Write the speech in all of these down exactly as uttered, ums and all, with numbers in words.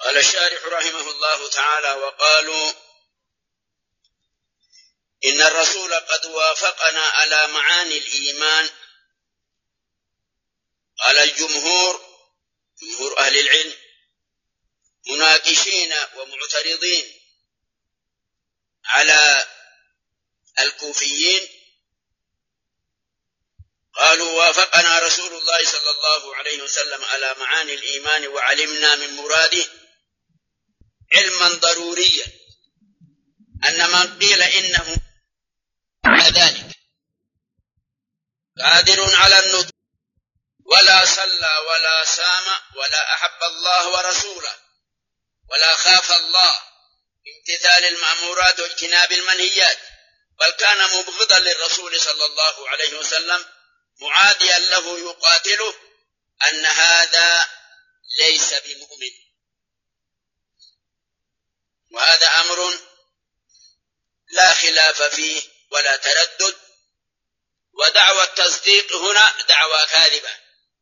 قال الشارح رحمه الله تعالى: وقالوا إن الرسول قد وافقنا على معاني الإيمان. قال الجمهور، جمهور أهل العلم، مناقشين ومعترضين على الكوفيين، قالوا: وافقنا رسول الله صلى الله عليه وسلم على معاني الإيمان وعلمنا من مراده علما ضروريا أن من قيل إنه ذلك قادر على النطق ولا صلى ولا صام ولا أحب الله ورسوله ولا خاف الله بامتثال المأمورات واجتناب المنهيات، بل كان مبغضا للرسول صلى الله عليه وسلم معاديا له يقاتله، أن هذا ليس بمؤمن. وهذا أمر لا خلاف فيه ولا تردد، ودعوى التصديق هنا دعوى كاذبة،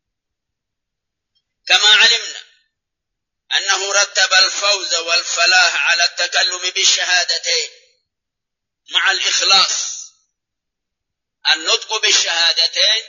كما علمنا أنه رتب الفوز والفلاح على التكلم بالشهادتين مع الإخلاص. النطق بالشهادتين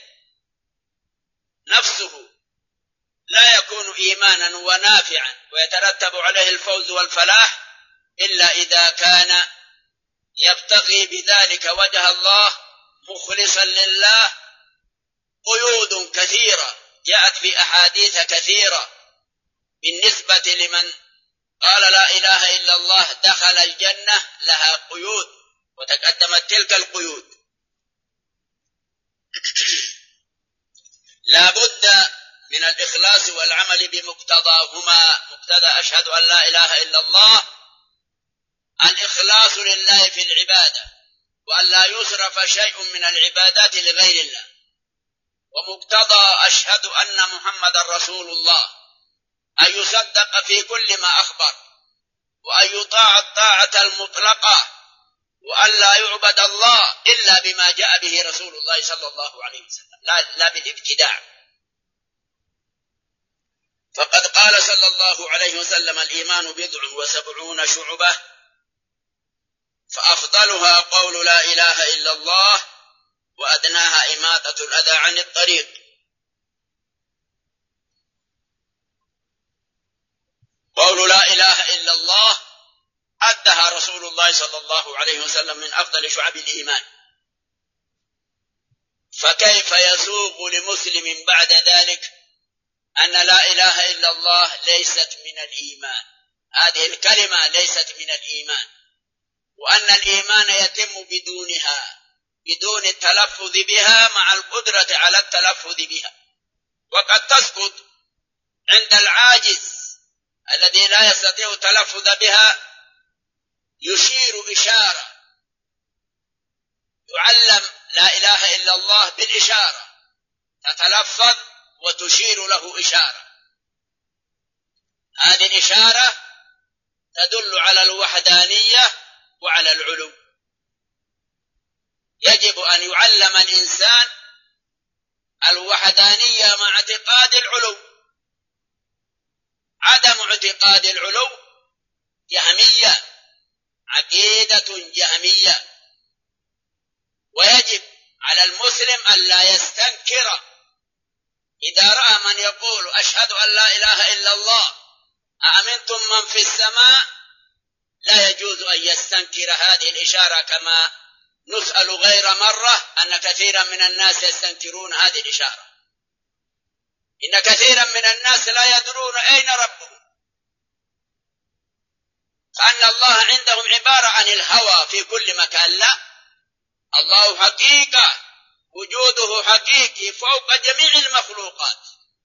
نفسه لا يكون إيمانا ونافعا ويترتب عليه الفوز والفلاح إلا إذا كان يبتغي بذلك وجه الله مخلصا لله. قيود كثيرة جاءت في أحاديث كثيرة بالنسبة لمن قال لا إله إلا الله دخل الجنة، لها قيود وتقدمت تلك القيود. لا بد من الإخلاص والعمل بمقتضاهما. مقتضى أشهد أن لا إله إلا الله الإخلاص لله في العبادة، وأن لا يصرف شيء من العبادات لغير الله. ومقتضى أشهد أن محمد رسول الله أن يصدق في كل ما أخبر، وأن يطاع الطاعة المطلقة، وأن لا يعبد الله إلا بما جاء به رسول الله صلى الله عليه وسلم، لا, لا بالابتداع. فقد قال صلى الله عليه وسلم: الإيمان بضع وسبعون شعبة، فأفضلها قول لا إله إلا الله، وأدناها إماطة الأذى عن الطريق. قول لا إله إلا الله أدها رسول الله صلى الله عليه وسلم من أفضل شعب الإيمان، فكيف يسوق لمسلم بعد ذلك أن لا إله إلا الله ليست من الإيمان؟ هذه الكلمة ليست من الإيمان، وأن الإيمان يتم بدونها، بدون التلفظ بها مع القدرة على التلفظ بها. وقد تسقط عند العاجز الذي لا يستطيع التلفظ بها، يشير إشارة، يعلم لا إله إلا الله بالإشارة، تتلفظ وتشير له إشارة. هذه الإشارة تدل على الوحدانية وعلى العلو. يجب أن يعلم الإنسان الوحدانية مع اعتقاد العلو. عدم اعتقاد العلو جهمية، عقيدة جهمية. ويجب على المسلم أن لا يستنكر إذا رأى من يقول أشهد أن لا إله إلا الله أأمنتم من في السماء، لا يجوز أن يستنكر هذه الإشارة، كما نسأل غير مرة أن كثيرا من الناس يستنكرون هذه الإشارة. إن كثيرا من الناس لا يدرون أين ربهم، فأن الله عندهم عبارة عن الهوى في كل مكان. لا، الله حقيقة، وجوده حقيقي فوق جميع المخلوقات.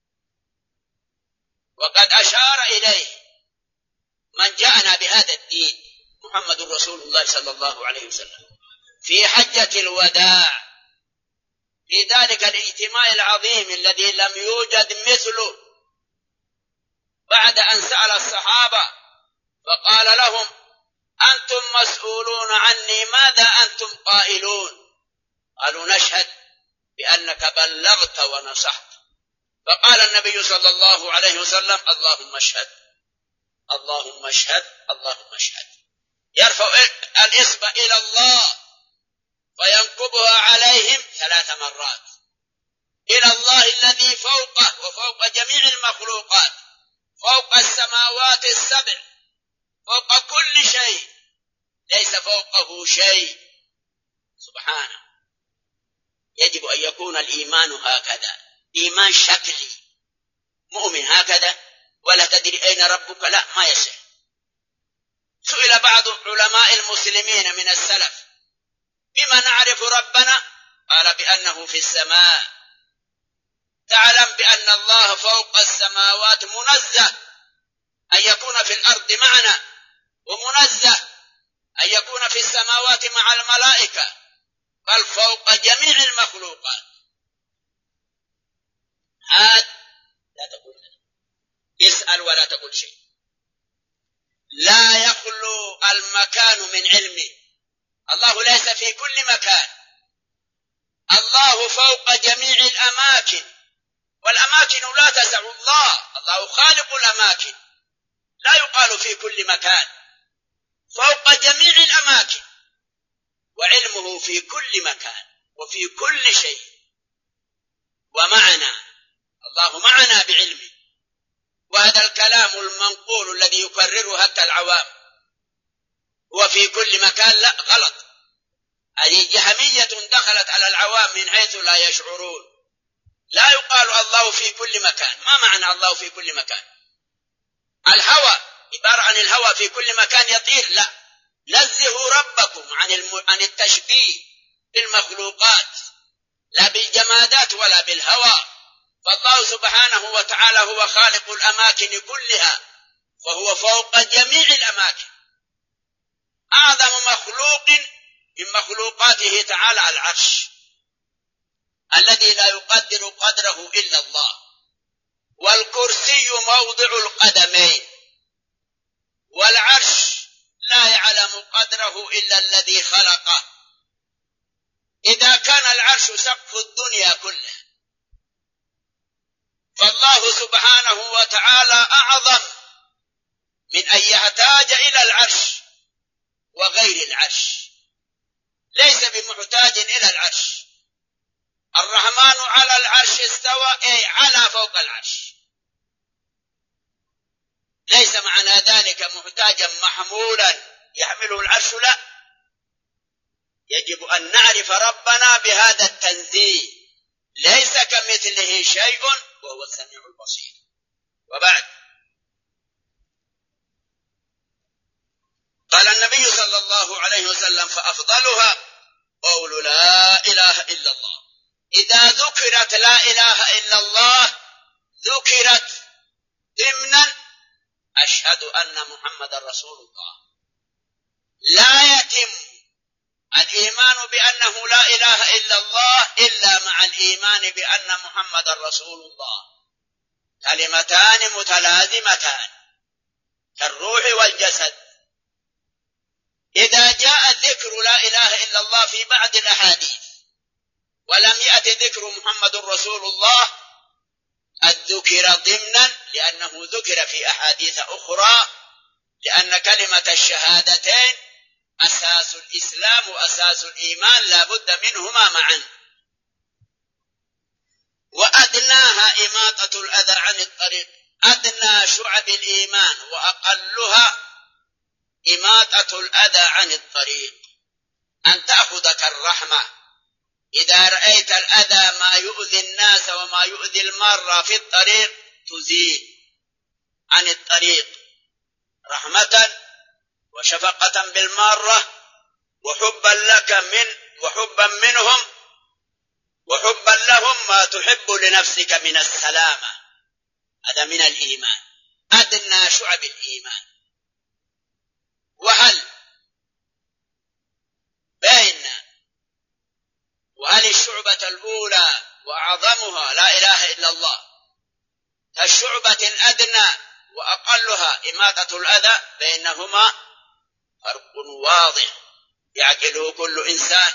وقد أشار إليه من جاءنا بهذا الدين محمد رسول الله صلى الله عليه وسلم في حجة الوداع، في ذلك الاجتماع العظيم الذي لم يوجد مثله، بعد أن سأل الصحابة فقال لهم: أنتم مسؤولون عني، ماذا أنتم قائلون؟ قالوا: نشهد بأنك بلغت ونصحت. فقال النبي صلى الله عليه وسلم: اللهم اشهد. اللهم اشهد اللهم اشهد، يرفع الإصبع إلى الله فينقبها عليهم ثلاث مرات، إلى الله الذي فوقه وفوق جميع المخلوقات، فوق السماوات السبع، فوق كل شيء، ليس فوقه شيء سبحانه. يجب أن يكون الإيمان هكذا، إيمان شكلي، مؤمن هكذا ولا تدري أين ربك، لا، ما يصح. سئل بعض علماء المسلمين من السلف: بما نعرف ربنا؟ قال: بأنه في السماء. تعلم بأن الله فوق السماوات، منزه أن يكون في الأرض معنا، ومنزه أن يكون في السماوات مع الملائكة، بل فوق جميع المخلوقات. هذا لا تقول اسأل ولا تقول شيء. لا يخلو المكان من علمه، الله ليس في كل مكان، الله فوق جميع الأماكن، والأماكن لا تسع الله، الله خالق الأماكن، لا يقال في كل مكان، فوق جميع الأماكن، وعلمه في كل مكان وفي كل شيء، ومعنا، الله معنا بعلمه. وهذا الكلام المنقول الذي يكرره حتى العوام هو في كل مكان، لا، غلط. هذه جهمية دخلت على العوام من حيث لا يشعرون. لا يقال الله في كل مكان. ما معنى الله في كل مكان؟ الهوى عبارة عن الهوى في كل مكان يطير؟ لا، نزهوا ربكم عن الم... عن التشبيه بالمخلوقات، لا بالجمادات ولا بالهوى. فالله سبحانه وتعالى هو خالق الأماكن كلها، فهو فوق جميع الأماكن. أعظم مخلوق من مخلوقاته تعالى العرش، الذي لا يقدر قدره إلا الله، والكرسي موضع القدمين، والعرش لا يعلم قدره إلا الذي خلقه. إذا كان العرش سقف الدنيا كلها، فالله سبحانه وتعالى أعظم من أن يحتاج إلى العرش وغير العرش، ليس بمحتاج إلى العرش. الرحمن على العرش استوى، أي على فوق العرش، ليس معنى ذلك محتاجا محمولا يحمله العرش، لا. يجب أن نعرف ربنا بهذا التنزيه، ليس كمثله شيء وهو السميع البصير. وبعد، قال النبي صلى الله عليه وسلم: فأفضلها قول لا إله إلا الله. إذا ذكرت لا إله إلا الله ذكرت ضمنا أشهد أن محمد رسول الله. لا يتم الإيمان بأنه لا إله إلا الله إلا مع الإيمان بأن محمد رسول الله، كلمتان متلازمتان كالروح والجسد. إذا جاء ذكر لا إله إلا الله في بعض الأحاديث ولم يأت ذكر محمد رسول الله، الذكر ضمنا لأنه ذكر في أحاديث أخرى، لأن كلمة الشهادتين أساس الإسلام وأساس الإيمان، لا بد منهما معا. وأدناها إماطة الأذى عن الطريق، أدنى شعب الإيمان وأقلها إماطة الأذى عن الطريق، أن تأخذك الرحمة. إذا رأيت الأذى ما يؤذي الناس وما يؤذي المارة في الطريق تزيل عن الطريق رحمة وشفقة بالمارة، وحبا لك من وحبا منهم وحبا لهم ما تحب لنفسك من السلامة. هذا من الإيمان، أدنى شعب الإيمان. وهل بين وهل الشعبة الأولى وأعظمها لا إله إلا الله، الشعبة الأدنى وأقلها إماطة الأذى، بينهما فرق واضح يعقله كل إنسان.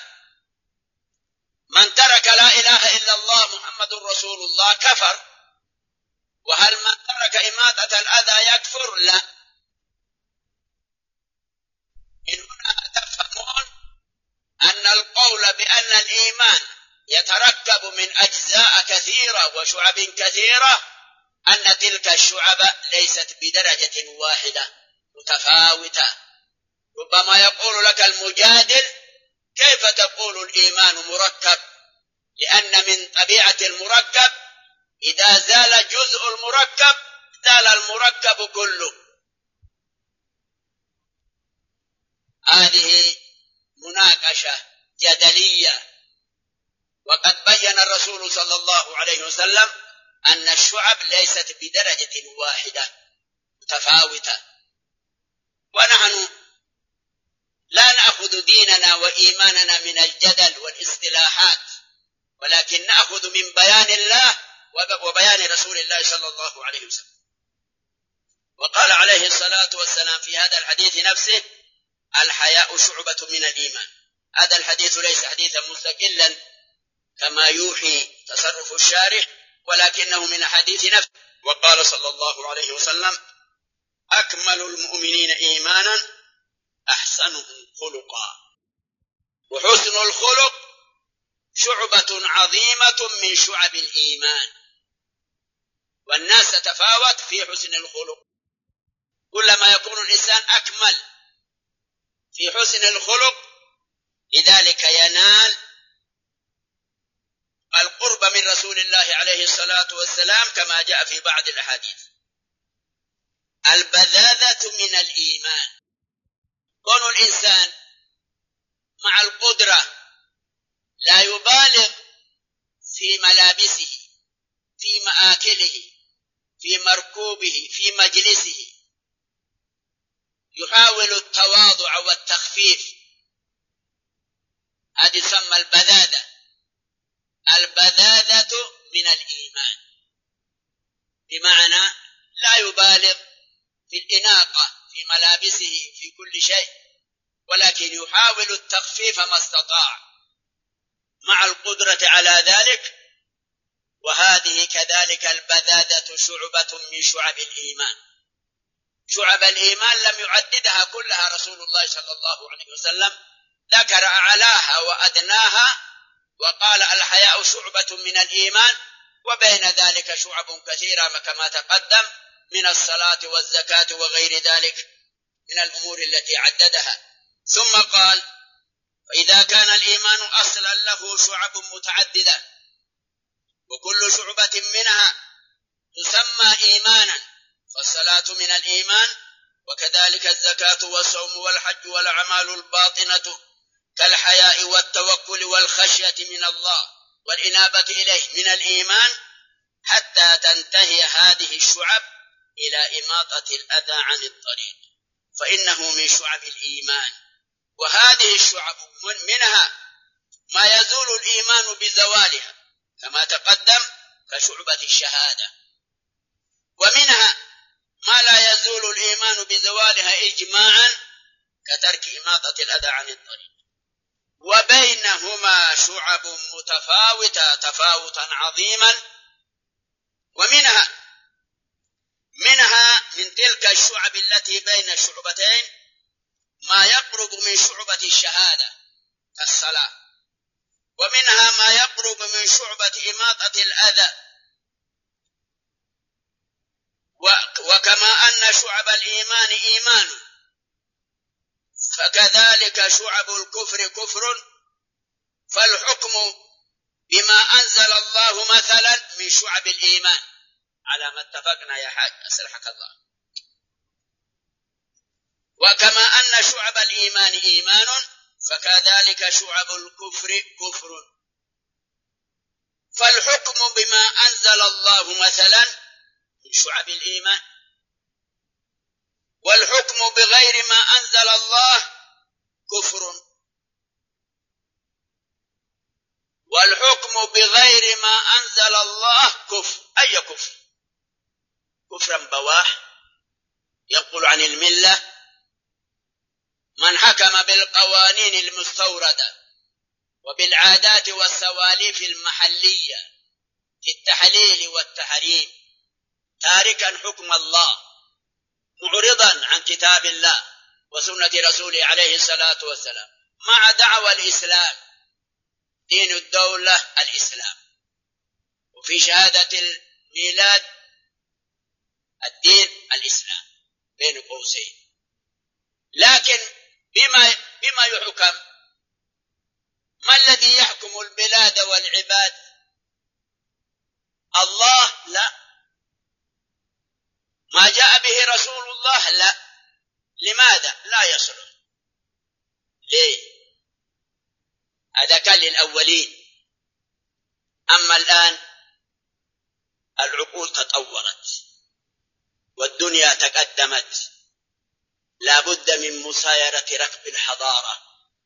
من ترك لا إله إلا الله محمد رسول الله كفر. وهل من ترك إماطة الأذى يكفر؟ لا، القول بأن الإيمان يتركب من أجزاء كثيرة وشعب كثيرة أن تلك الشعب ليست بدرجة واحدة متفاوتة. ربما يقول لك المجادل: كيف تقول الإيمان مركب؟ لأن من طبيعة المركب إذا زال جزء المركب زال المركب كله. هذه مناقشة جدلية، وقد بين الرسول صلى الله عليه وسلم أن الشعب ليست بدرجة واحدة متفاوتة. ونحن لا نأخذ ديننا وإيماننا من الجدل والاصطلاحات، ولكن نأخذ من بيان الله وبيان رسول الله صلى الله عليه وسلم. وقال عليه الصلاة والسلام في هذا الحديث نفسه: الحياء شعبة من الإيمان. هذا الحديث ليس حديثا مستقلا كما يوحي تصرف الشارح، ولكنه من حديث نفسه. وقال صلى الله عليه وسلم: أكمل المؤمنين إيمانا أحسنهم خلقا. وحسن الخلق شعبة عظيمة من شعب الإيمان، والناس تتفاوت في حسن الخلق. كلما يكون الإنسان أكمل في حسن الخلق لذلك ينال القرب من رسول الله عليه الصلاة والسلام، كما جاء في بعض الأحاديث. البذاذة من الإيمان، كون الإنسان مع القدرة لا يبالغ في ملابسه، في مآكله، في مركوبه، في مجلسه، يحاول التواضع والتخفيف، هذه تسمى البذاذة. البذاذة من الإيمان، بمعنى لا يبالغ في الإناقة في ملابسه في كل شيء، ولكن يحاول التخفيف ما استطاع مع القدرة على ذلك. وهذه كذلك البذاذة شعبة من شعب الإيمان. شعب الإيمان لم يعددها كلها رسول الله صلى الله عليه وسلم، ذكر أعلاها وأدناها وقال: الحياء شعبة من الإيمان، وبين ذلك شعب كثيرة كما تقدم من الصلاة والزكاة وغير ذلك من الأمور التي عددها. ثم قال: فإذا كان الإيمان أصلا له شعب متعددة، وكل شعبة منها تسمى إيمانا، فالصلاة من الإيمان، وكذلك الزكاة والصوم والحج والأعمال الباطنة كالحياء والتوكل والخشية من الله والإنابة إليه من الإيمان، حتى تنتهي هذه الشعب إلى إماطة الأذى عن الطريق، فإنه من شعب الإيمان. وهذه الشعب منها ما يزول الإيمان بزوالها كما تقدم كشعبة الشهادة، ومنها ما لا يزول الإيمان بزوالها إجماعا كترك إماطة الأذى عن الطريق. وبينهما شعب متفاوتة تفاوتا عظيما. ومنها منها من تلك الشعب التي بين الشعبتين ما يقرب من شعبة الشهادة كالصلاة، ومنها ما يقرب من شعبة إماطة الأذى. وكما أن شعب الإيمان إيمان، فكذلك شعب الكفر كفر، فالحكم بما أنزل الله مثلا من شعب الإيمان، على ما اتفقنا يا حاج أسرحك الله. وكما أن شعب الإيمان إيمان، فكذلك شعب الكفر كفر، فالحكم بما أنزل الله مثلا من شعب الإيمان، والحكم بغير ما أنزل الله كفر، والحكم بغير ما أنزل الله كفر. أي كفر؟ كفرا بواح ينقل عن الملة من حكم بالقوانين المستوردة وبالعادات والسواليف المحلية في التحليل والتحريم، تاركا حكم الله، معرضا عن كتاب الله وسنة رسوله عليه الصلاة والسلام، مع دعوى الإسلام دين الدولة الإسلام، وفي شهادة الميلاد الدين الإسلام بين قوسين. لكن بما بما يحكم؟ ما الذي يحكم البلاد والعباد؟ الله؟ لا. ما جاء به رسول الله؟ لا. لماذا؟ لا يصلح. ليه؟ هذا كان للأولين. أما الآن العقول تطورت والدنيا تقدمت، لا بد من مسايرة ركب الحضارة.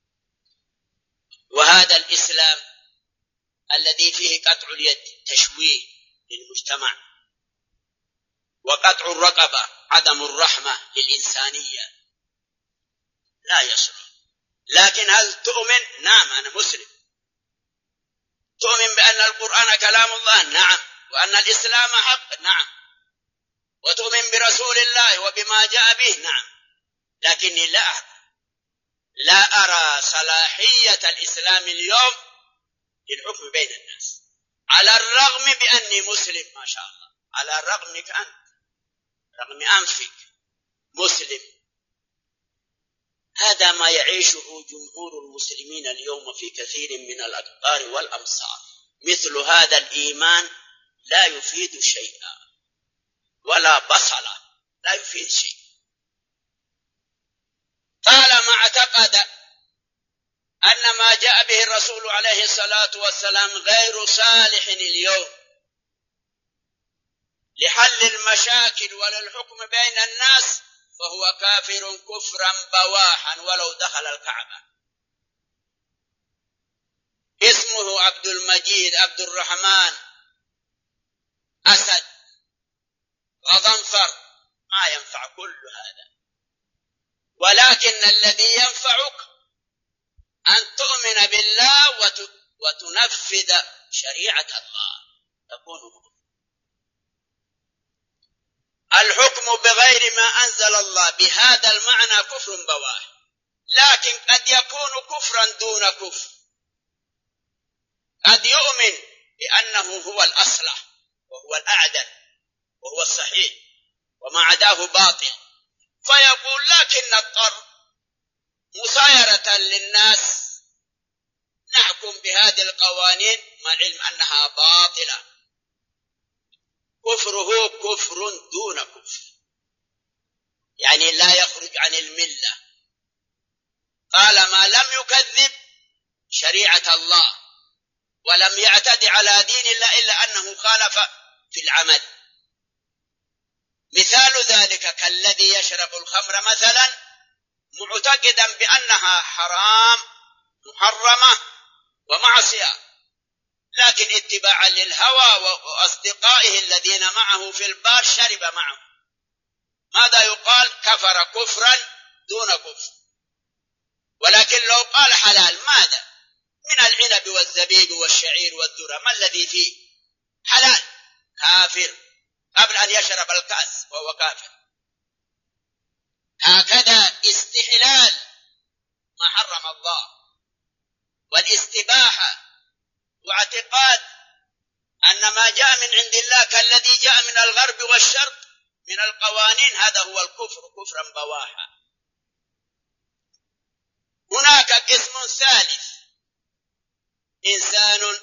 وهذا الإسلام الذي فيه قطع اليد تشويه للمجتمع، وقطع الرقبة عدم الرحمة للإنسانية، لا يصلح. لكن هل تؤمن؟ نعم، أنا مسلم. تؤمن بأن القرآن كلام الله؟ نعم. وأن الإسلام حق؟ نعم. وتؤمن برسول الله وبما جاء به؟ نعم. لكني لا أرى لا أرى صلاحية الإسلام اليوم للحكم بين الناس، على الرغم بأني مسلم ما شاء الله، على رغمك أنت، رغم أنفك مسلم. هذا ما يعيشه جمهور المسلمين اليوم في كثير من الأقطار والأمصار. مثل هذا الإيمان لا يفيد شيئا، ولا بصلة، لا يفيد شيء. طالما اعتقد أن ما جاء به الرسول عليه الصلاة والسلام غير صالح اليوم لحل المشاكل وللحكم بين الناس، فهو كافر كفرا بواحا ولو دخل الكعبة. اسمه عبد المجيد، عبد الرحمن، أسد، غضنفر، ما ينفع كل هذا. ولكن الذي ينفعك أن تؤمن بالله وتنفذ شريعة الله، تكون مؤمن. الحكم بغير ما أنزل الله بهذا المعنى كفر بواح، لكن قد يكون كفرا دون كفر. قد يؤمن بأنه هو الأصلح وهو الأعدل وهو الصحيح وما عداه باطل، فيقول لكن اضطر مسايرة للناس نحكم بهذه القوانين مع العلم أنها باطلة. كفره كفر دون كفر، يعني لا يخرج عن الملة طالما لم يكذب شريعة الله ولم يعتد على دين الله إلا أنه خالف في العمل. مثال ذلك كالذي يشرب الخمر مثلا معتقدا بأنها حرام محرمة ومعصية، لكن اتباعا للهوى وأصدقائه الذين معه في البار شرب معه. ماذا يقال؟ كفر كفرا دون كفر. ولكن لو قال حلال، ماذا؟ من العنب والزبيب والشعير والذرة، ما الذي فيه؟ حلال، كافر قبل أن يشرب الكأس وهو كافر. هكذا استحلال ما حرم الله والاستباحة واعتقاد أن ما جاء من عند الله كالذي جاء من الغرب والشرق من القوانين، هذا هو الكفر كفرا بواحا. هناك قسم ثالث، إنسان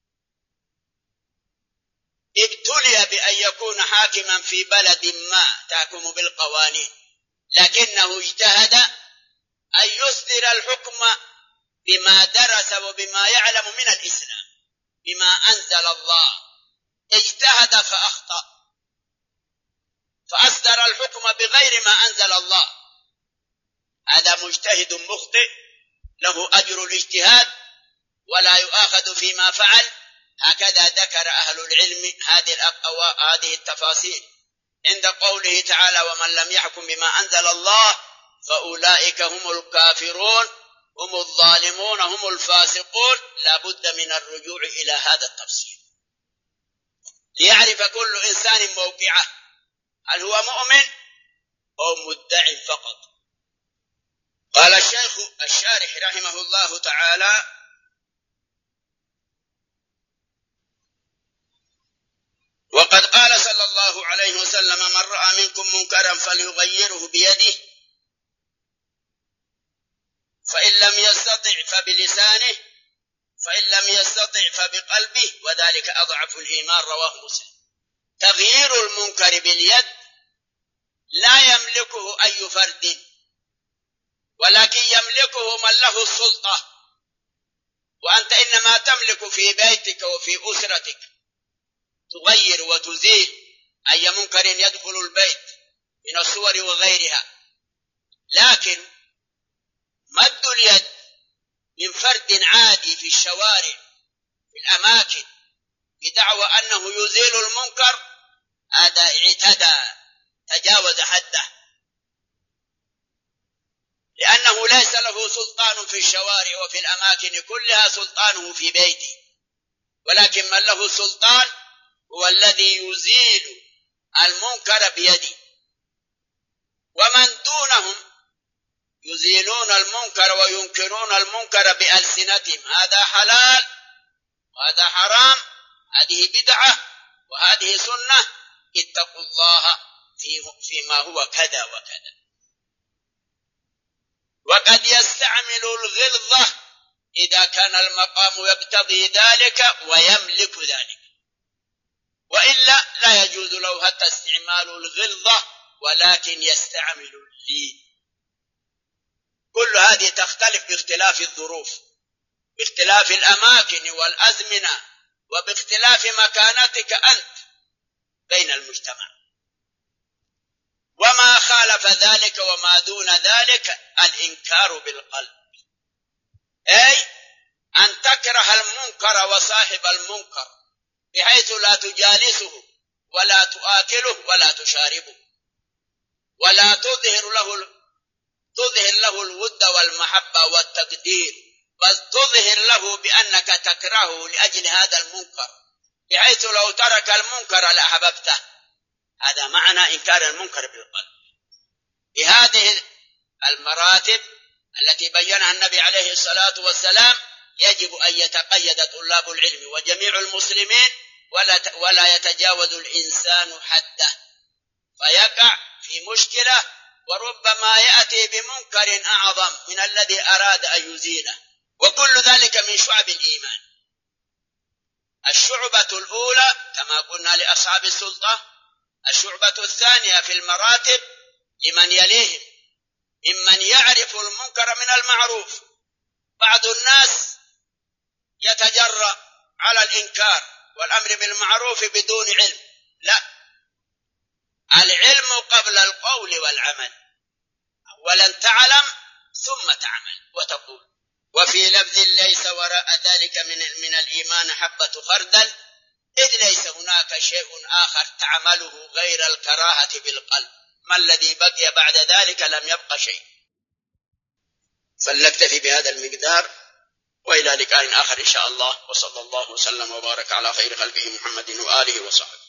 ابتلي بأن يكون حاكما في بلد ما تحكم بالقوانين، لكنه اجتهد أن يصدر الحكم بما درس وبما يعلم من الإسلام بما أنزل الله. اجتهد فأخطأ فأصدر الحكم بغير ما أنزل الله، هذا مجتهد مخطئ له أجر الاجتهاد ولا يؤاخذ فيما فعل. هكذا ذكر أهل العلم هذه هذه التفاصيل عند قوله تعالى: ومن لم يحكم بما أنزل الله فأولئك هم الكافرون هم الظالمون هم الفاسقون. لا بد من الرجوع إلى هذا التفصيل ليعرف كل إنسان موقعه، هل هو مؤمن أو مدع فقط. قال الشيخ الشارح رحمه الله تعالى: وقد قال صلى الله عليه وسلم: من رأى منكم منكرا فليغيره بيده، فإن لم يستطع فبلسانه، فإن لم يستطع فبقلبه، وذلك أضعف الإيمان. رواه مسلم. تغيير المنكر باليد لا يملكه أي فرد، ولكن يملكه من له السلطة، وأنت إنما تملك في بيتك وفي أسرتك تغير وتزيل أي منكر يدخل البيت من الصور وغيرها. لكن مد اليد من فرد عادي في الشوارع في الأماكن بدعوى أنه يزيل المنكر، هذا اعتدى، تجاوز حده، لأنه ليس له سلطان في الشوارع وفي الأماكن كلها، سلطانه في بيته، ولكن من له سلطان هو الذي يزيل المنكر بيده. ومن دونهم يزيلون المنكر وينكرون المنكر بألسنتهم، هذا حلال وهذا حرام، هذه بدعة وهذه سنة، اتقوا الله فيما هو كذا وكذا. وقد يستعمل الغلظة إذا كان المقام يقتضي ذلك ويملك ذلك، وإلا لا يجوز له حتى استعمال الغلظة، ولكن يستعمل اللين. كل هذه تختلف باختلاف الظروف، باختلاف الأماكن والأزمنة، وباختلاف مكانتك أنت بين المجتمع. وما خالف ذلك وما دون ذلك الإنكار بالقلب، أي أن تكره المنكر وصاحب المنكر بحيث لا تجالسه ولا تآكله ولا تشاربه، ولا تظهر له تظهر له الود والمحبة والتقدير، بل تظهر له بأنك تكرهه لأجل هذا المنكر، بحيث لو ترك المنكر لأحببته. هذا معنى إنكار المنكر بالقلب. بهذه المراتب التي بينها النبي عليه الصلاة والسلام يجب أن يتقيد طلاب العلم وجميع المسلمين، ولا ولا يتجاوز الإنسان حده فيقع في مشكلة، وربما يأتي بمنكر أعظم من الذي أراد أن يزيله. وكل ذلك من شعب الإيمان. الشعبة الأولى كما قلنا لأصحاب السلطة، الشعبة الثانية في المراتب لمن يليهم ممن يعرف المنكر من المعروف. بعض الناس يتجرأ على الإنكار والأمر بالمعروف بدون علم، لا، العلم قبل القول والعمل. أولا تعلم ثم تعمل وتقول. وفي لفظ ليس وراء ذلك من من الإيمان حبة خردل، إذ ليس هناك شيء آخر تعمله غير الكراهة بالقلب، ما الذي بقي بعد ذلك؟ لم يبق شيء. فلنكتفي بهذا المقدار، وإلى لقاء آخر إن شاء الله، وصلى الله وسلم وبارك على خير خلقه محمد وآله وصحبه.